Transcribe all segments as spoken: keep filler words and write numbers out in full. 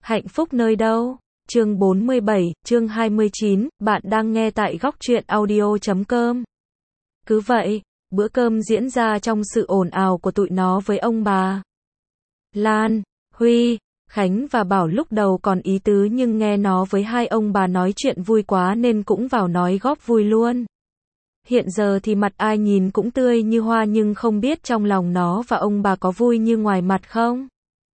Hạnh phúc nơi đâu? Chương bốn mươi bảy, chương hai mươi chín, bạn đang nghe tại góc truyện audio chấm com. Cứ vậy, bữa cơm diễn ra trong sự ồn ào của tụi nó với ông bà. Lan, Huy, Khánh và Bảo lúc đầu còn ý tứ nhưng nghe nó với hai ông bà nói chuyện vui quá nên cũng vào nói góp vui luôn. Hiện giờ thì mặt ai nhìn cũng tươi như hoa nhưng không biết trong lòng nó và ông bà có vui như ngoài mặt không?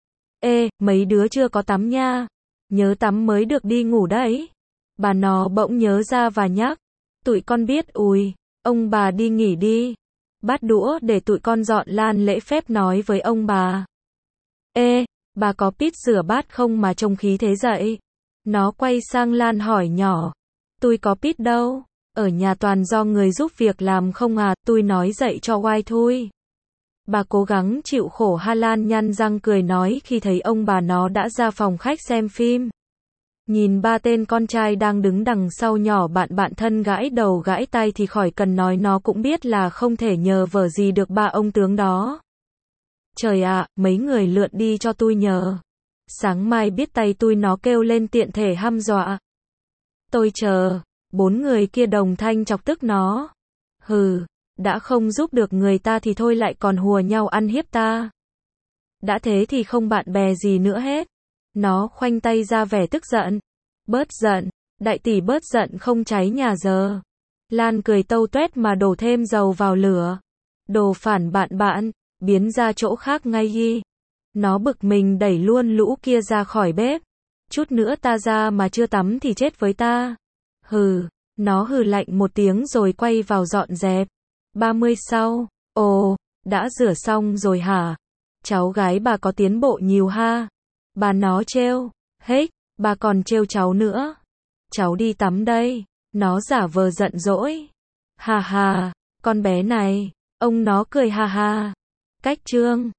Ê, mấy đứa chưa có tắm nha. Nhớ tắm mới được đi ngủ đấy. Bà nó bỗng nhớ ra và nhắc. Tụi con biết ùi, ông bà đi nghỉ đi. Bát đũa để tụi con dọn. Lan lễ phép nói với ông bà. Ê, bà có pít rửa bát không mà trông khí thế dậy? Nó quay sang Lan hỏi nhỏ. Tôi có pít đâu, ở nhà toàn do người giúp việc làm không à, tôi nói dậy cho oai thôi. Bà cố gắng chịu khổ ha. Lan nhăn răng cười nói khi thấy ông bà nó đã ra phòng khách xem phim. Nhìn ba tên con trai đang đứng đằng sau nhỏ bạn bạn thân gãi đầu gãi tay thì khỏi cần nói nó cũng biết là không thể nhờ vở gì được ba ông tướng đó. Trời ạ, mấy người lượn đi cho tôi nhờ. Sáng mai biết tay tôi, nó kêu lên tiện thể hăm dọa. Tôi chờ. Bốn người kia đồng thanh chọc tức nó. Hừ, đã không giúp được người ta thì thôi lại còn hùa nhau ăn hiếp ta. Đã thế thì không bạn bè gì nữa hết. Nó khoanh tay ra vẻ tức giận. Bớt giận, đại tỷ bớt giận không cháy nhà giờ. Lan cười tâu tuét mà đổ thêm dầu vào lửa. Đồ phản bạn bạn, biến ra chỗ khác ngay đi. Nó bực mình đẩy luôn lũ kia ra khỏi bếp. Chút nữa ta ra mà chưa tắm thì chết với ta. Hừ, nó hừ lạnh một tiếng rồi quay vào dọn dẹp. ba mươi sau, ồ, đã rửa xong rồi hả? Cháu gái bà có tiến bộ nhiều ha. Bà nó trêu, hết, bà còn trêu cháu nữa. Cháu đi tắm đây. Nó giả vờ giận dỗi. Hà hà, con bé này, ông nó cười hà hà. Cách trương,